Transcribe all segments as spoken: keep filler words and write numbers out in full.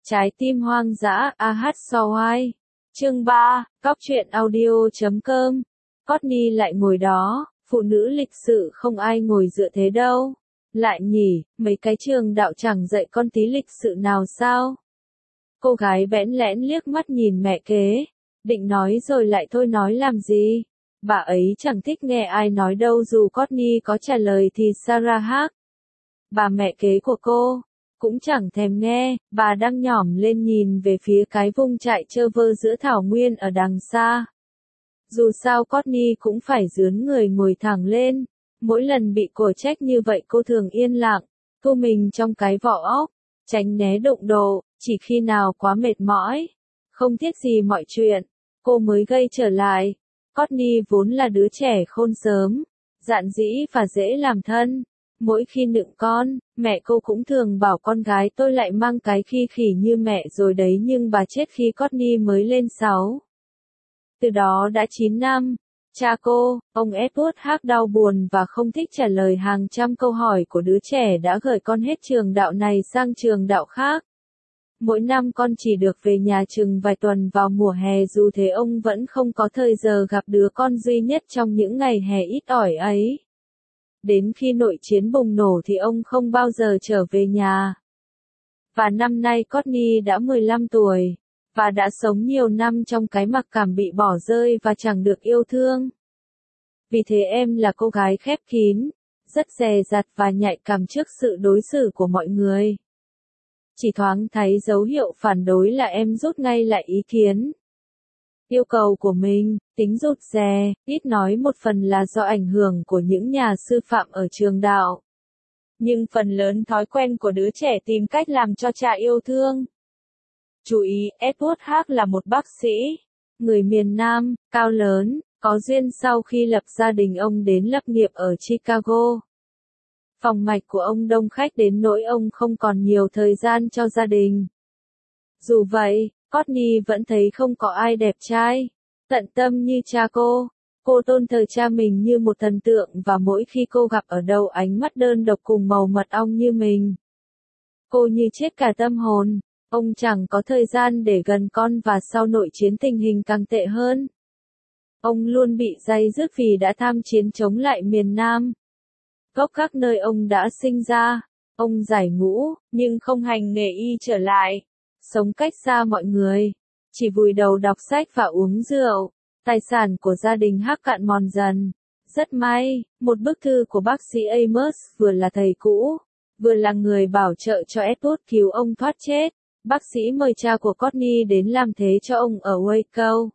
Trái tim hoang dã, a hát Sawai. Chương ba, Cóc truyện audio chấm com. Courtney lại ngồi đó, phụ nữ lịch sự không ai ngồi dựa thế đâu. Lại nhỉ, mấy cái trường đạo chẳng dạy con tí lịch sự nào sao? Cô gái bẽn lẽn liếc mắt nhìn mẹ kế, định nói rồi lại thôi nói làm gì? Bà ấy chẳng thích nghe ai nói đâu dù Courtney có trả lời thì Sarah hát. Bà mẹ kế của cô cũng chẳng thèm nghe, bà đang nhỏm lên nhìn về phía cái vùng trại trơ vơ giữa thảo nguyên ở đằng xa. Dù sao Courtney cũng phải dướn người ngồi thẳng lên, mỗi lần bị cổ trách như vậy cô thường yên lặng, thu mình trong cái vỏ óc, tránh né đụng độ, chỉ khi nào quá mệt mỏi, không tiếc gì mọi chuyện, cô mới gây trở lại. Courtney vốn là đứa trẻ khôn sớm, dạn dĩ và dễ làm thân. Mỗi khi nựng con, mẹ cô cũng thường bảo con gái tôi lại mang cái khi khỉ như mẹ rồi đấy, nhưng bà chết khi Courtney mới lên sáu. Từ đó đã chín năm, cha cô, ông Edward Hart đau buồn và không thích trả lời hàng trăm câu hỏi của đứa trẻ đã gửi con hết trường đạo này sang trường đạo khác. Mỗi năm con chỉ được về nhà chừng vài tuần vào mùa hè, dù thế ông vẫn không có thời giờ gặp đứa con duy nhất trong những ngày hè ít ỏi ấy. Đến khi nội chiến bùng nổ thì ông không bao giờ trở về nhà. Và năm nay Courtney đã mười lăm tuổi, và đã sống nhiều năm trong cái mặc cảm bị bỏ rơi và chẳng được yêu thương. Vì thế em là cô gái khép kín, rất dè dặt và nhạy cảm trước sự đối xử của mọi người. Chỉ thoáng thấy dấu hiệu phản đối là em rút ngay lại ý kiến. Yêu cầu của mình, tính rụt rè, ít nói một phần là do ảnh hưởng của những nhà sư phạm ở trường đạo. Nhưng phần lớn thói quen của đứa trẻ tìm cách làm cho cha yêu thương. Chú ý, Edward Hart là một bác sĩ, người miền Nam, cao lớn, có duyên sau khi lập gia đình ông đến lập nghiệp ở Chicago. Phòng mạch của ông đông khách đến nỗi ông không còn nhiều thời gian cho gia đình. Dù vậy, Courtney vẫn thấy không có ai đẹp trai, tận tâm như cha cô. Cô tôn thờ cha mình như một thần tượng và mỗi khi cô gặp ở đâu ánh mắt đơn độc cùng màu mật ong như mình, cô như chết cả tâm hồn. Ông chẳng có thời gian để gần con và sau nội chiến tình hình càng tệ hơn. Ông luôn bị day dứt vì đã tham chiến chống lại miền Nam, gốc các nơi ông đã sinh ra. Ông giải ngũ, nhưng không hành nghề y trở lại, sống cách xa mọi người, chỉ vùi đầu đọc sách và uống rượu. Tài sản của gia đình Hart cạn mòn dần. Rất may, một bức thư của bác sĩ Amos, vừa là thầy cũ, vừa là người bảo trợ cho Edward cứu ông thoát chết. Bác sĩ mời cha của Courtney đến làm thế cho ông ở Waco,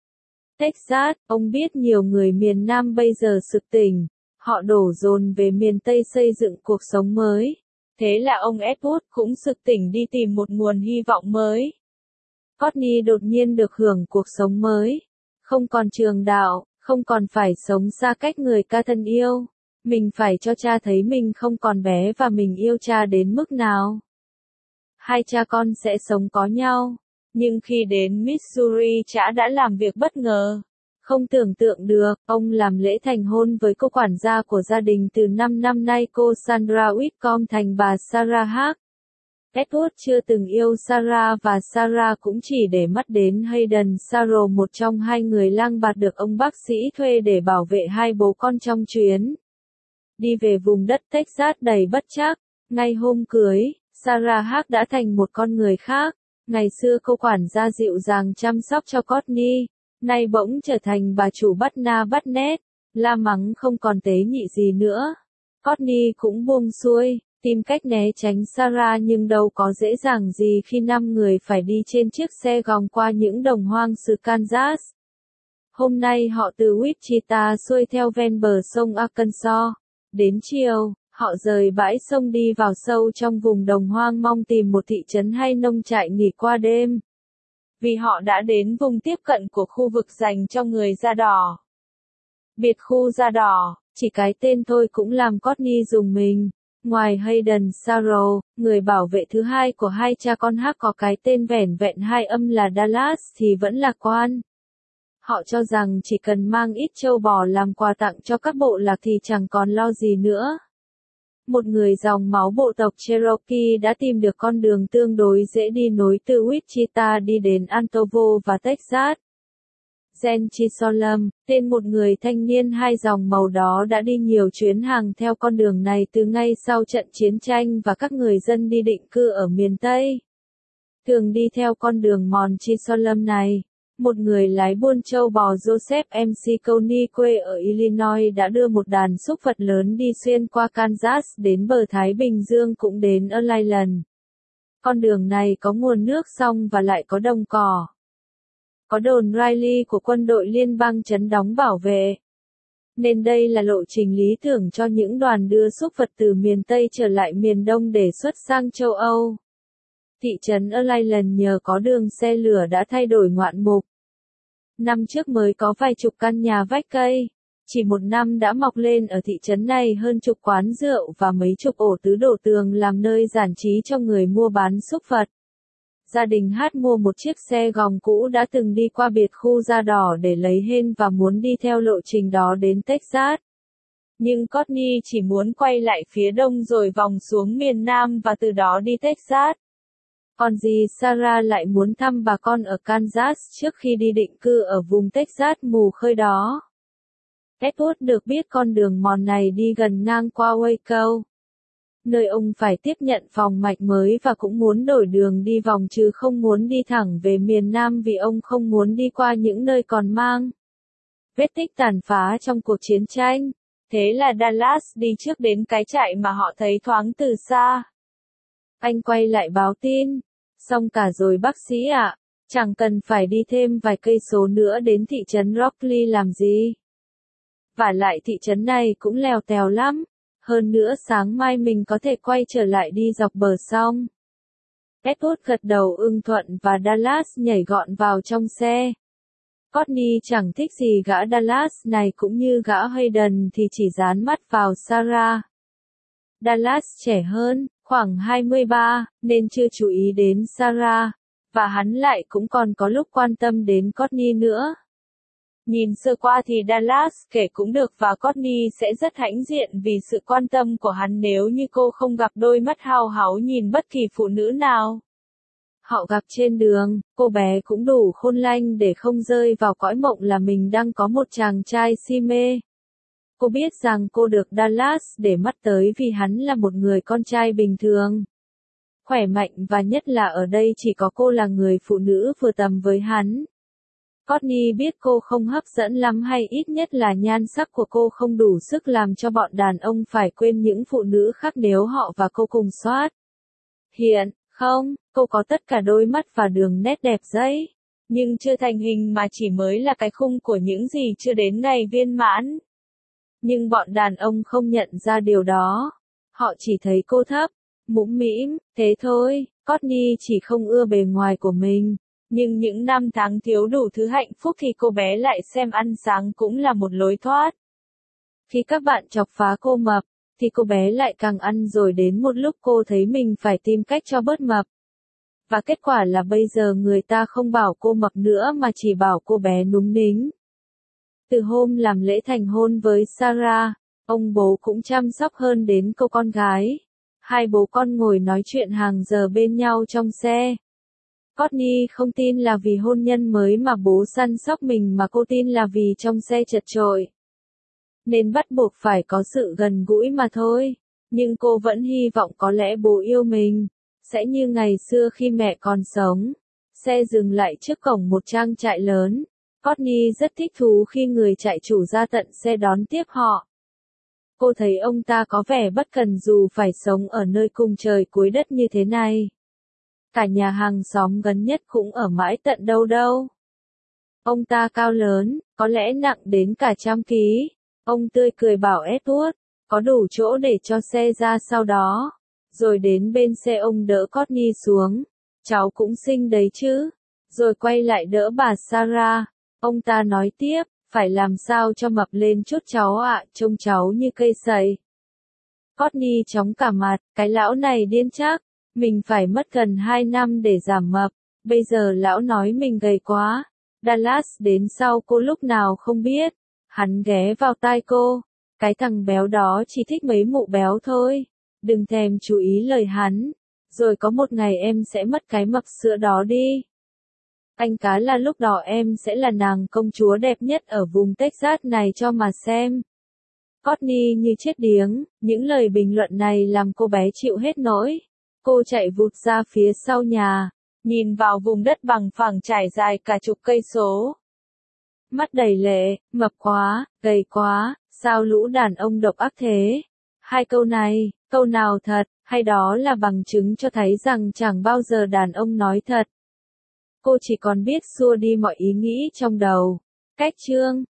Texas. Ông biết nhiều người miền Nam bây giờ sực tỉnh, họ đổ dồn về miền Tây xây dựng cuộc sống mới. Thế là ông Edward cũng sực tỉnh đi tìm một nguồn hy vọng mới. Courtney đột nhiên được hưởng cuộc sống mới. Không còn trường đạo, không còn phải sống xa cách người ca thân yêu. Mình phải cho cha thấy mình không còn bé và mình yêu cha đến mức nào. Hai cha con sẽ sống có nhau. Nhưng khi đến Missouri, cha đã làm việc bất ngờ. Không tưởng tượng được, ông làm lễ thành hôn với cô quản gia của gia đình từ năm năm nay, cô Sandra Whitcomb thành bà Sarah Hart. Edward chưa từng yêu Sarah và Sarah cũng chỉ để mắt đến Hayden Sarrow, một trong hai người lang bạt được ông bác sĩ thuê để bảo vệ hai bố con trong chuyến đi về vùng đất Texas đầy bất trắc. Ngay hôm cưới, Sarah Hart đã thành một con người khác. Ngày xưa cô quản gia dịu dàng chăm sóc cho Courtney, nay bỗng trở thành bà chủ bắt na bắt nét, la mắng không còn tế nhị gì nữa. Courtney cũng buông xuôi, tìm cách né tránh Sarah, nhưng đâu có dễ dàng gì khi năm người phải đi trên chiếc xe gòng qua những đồng hoang xứ Kansas. Hôm nay họ từ Wichita xuôi theo ven bờ sông Arkansas. Đến chiều, họ rời bãi sông đi vào sâu trong vùng đồng hoang mong tìm một thị trấn hay nông trại nghỉ qua đêm. Vì họ đã đến vùng tiếp cận của khu vực dành cho người da đỏ. Biệt khu da đỏ, chỉ cái tên thôi cũng làm Courtney rùng mình. Ngoài Hayden Sarrow, người bảo vệ thứ hai của hai cha con Hart có cái tên vẻn vẹn hai âm là Dallas thì vẫn lạc quan. Họ cho rằng chỉ cần mang ít trâu bò làm quà tặng cho các bộ lạc thì chẳng còn lo gì nữa. một người dòng máu bộ tộc Cherokee đã tìm được con đường tương đối dễ đi nối từ Wichita đi đến Antovo và Texas. Jen Chisolum, tên một người thanh niên hai dòng màu đó đã đi nhiều chuyến hàng theo con đường này từ ngay sau trận chiến tranh và các người dân đi định cư ở miền Tây. Thường đi theo con đường mòn Chisolum này, một người lái buôn trâu bò Joseph McConey quê ở Illinois đã đưa một đàn súc vật lớn đi xuyên qua Kansas đến bờ Thái Bình Dương cũng đến Ireland. Con đường này có nguồn nước sông và lại có đồng cỏ. Có đồn Riley của quân đội liên bang trấn đóng bảo vệ. Nên đây là lộ trình lý tưởng cho những đoàn đưa súc vật từ miền Tây trở lại miền Đông để xuất sang châu Âu. Thị trấn Ireland nhờ có đường xe lửa đã thay đổi ngoạn mục. Năm trước mới có vài chục căn nhà vách cây. Chỉ một năm đã mọc lên ở thị trấn này hơn chục quán rượu và mấy chục ổ tứ đổ tường làm nơi giải trí cho người mua bán súc vật. Gia đình Hát mua một chiếc xe gòng cũ đã từng đi qua biệt khu Da Đỏ để lấy hên và muốn đi theo lộ trình đó đến Texas. Nhưng Courtney chỉ muốn quay lại phía đông rồi vòng xuống miền Nam và từ đó đi Texas. Còn dì Sarah lại muốn thăm bà con ở Kansas trước khi đi định cư ở vùng Texas mù khơi đó. Edward được biết con đường mòn này đi gần ngang qua Waco, nơi ông phải tiếp nhận phòng mạch mới và cũng muốn đổi đường đi vòng chứ không muốn đi thẳng về miền Nam vì ông không muốn đi qua những nơi còn mang vết tích tàn phá trong cuộc chiến tranh. Thế là Dallas đi trước đến cái trại mà họ thấy thoáng từ xa. Anh quay lại báo tin. Xong cả rồi bác sĩ ạ, chẳng cần phải đi thêm vài cây số nữa đến thị trấn Rockley làm gì. Vả lại thị trấn này cũng lèo tèo lắm. Hơn nữa sáng mai mình có thể quay trở lại đi dọc bờ sông. Edward gật đầu ưng thuận và Dallas nhảy gọn vào trong xe. Courtney chẳng thích gì gã Dallas này cũng như gã Hayden thì chỉ dán mắt vào Sarah. Dallas trẻ hơn, khoảng hai mươi ba, nên chưa chú ý đến Sarah, và hắn lại cũng còn có lúc quan tâm đến Courtney nữa. Nhìn sơ qua thì Dallas kể cũng được và Courtney sẽ rất hãnh diện vì sự quan tâm của hắn nếu như cô không gặp đôi mắt hao háu nhìn bất kỳ phụ nữ nào. Họ gặp trên đường, cô bé cũng đủ khôn lanh để không rơi vào cõi mộng là mình đang có một chàng trai si mê. Cô biết rằng cô được Dallas để mắt tới vì hắn là một người con trai bình thường, khỏe mạnh và nhất là ở đây chỉ có cô là người phụ nữ vừa tầm với hắn. Courtney biết cô không hấp dẫn lắm hay ít nhất là nhan sắc của cô không đủ sức làm cho bọn đàn ông phải quên những phụ nữ khác nếu họ và cô cùng soát. Hiện, không, cô có tất cả đôi mắt và đường nét đẹp giấy, nhưng chưa thành hình mà chỉ mới là cái khung của những gì chưa đến ngày viên mãn. Nhưng bọn đàn ông không nhận ra điều đó. Họ chỉ thấy cô thấp, mũm mĩm, thế thôi. Courtney chỉ không ưa bề ngoài của mình. Nhưng những năm tháng thiếu đủ thứ hạnh phúc thì cô bé lại xem ăn sáng cũng là một lối thoát. Khi các bạn chọc phá cô mập, thì cô bé lại càng ăn rồi đến một lúc cô thấy mình phải tìm cách cho bớt mập. Và kết quả là bây giờ người ta không bảo cô mập nữa mà chỉ bảo cô bé núm nính. Từ hôm làm lễ thành hôn với Sarah, ông bố cũng chăm sóc hơn đến cô con gái. Hai bố con ngồi nói chuyện hàng giờ bên nhau trong xe. Courtney không tin là vì hôn nhân mới mà bố săn sóc mình mà cô tin là vì trong xe chật chội. Nên bắt buộc phải có sự gần gũi mà thôi. Nhưng cô vẫn hy vọng có lẽ bố yêu mình. Sẽ như ngày xưa khi mẹ còn sống. Xe dừng lại trước cổng một trang trại lớn. Courtney rất thích thú khi người trại chủ ra tận xe đón tiếp họ. Cô thấy ông ta có vẻ bất cần dù phải sống ở nơi cùng trời cuối đất như thế này. Cả nhà hàng xóm gần nhất cũng ở mãi tận đâu đâu. Ông ta cao lớn, có lẽ nặng đến cả trăm ký. Ông tươi cười bảo Edward, có đủ chỗ để cho xe ra sau đó. Rồi đến bên xe ông đỡ Courtney xuống. Cháu cũng xinh đấy chứ. Rồi quay lại đỡ bà Sarah. Ông ta nói tiếp, phải làm sao cho mập lên chút cháu ạ, trông cháu như cây sậy. Courtney chóng cả mặt, cái lão này điên chắc. Mình phải mất gần hai năm để giảm mập. Bây giờ lão nói mình gầy quá. Dallas đến sau cô lúc nào không biết. Hắn ghé vào tai cô. Cái thằng béo đó chỉ thích mấy mụ béo thôi. đừng thèm chú ý lời hắn, rồi có một ngày em sẽ mất cái mập sữa đó đi. Anh cá là lúc đó em sẽ là nàng công chúa đẹp nhất ở vùng Texas này cho mà xem. Courtney như chết điếng, những lời bình luận này làm cô bé chịu hết nỗi. Cô chạy vụt ra phía sau nhà, nhìn vào vùng đất bằng phẳng trải dài cả chục cây số. Mắt đầy lệ, mập quá, gầy quá, sao lũ đàn ông độc ác thế? Hai câu này, câu nào thật, hay đó là bằng chứng cho thấy rằng chẳng bao giờ đàn ông nói thật. Cô chỉ còn biết xua đi mọi ý nghĩ trong đầu. Cách chương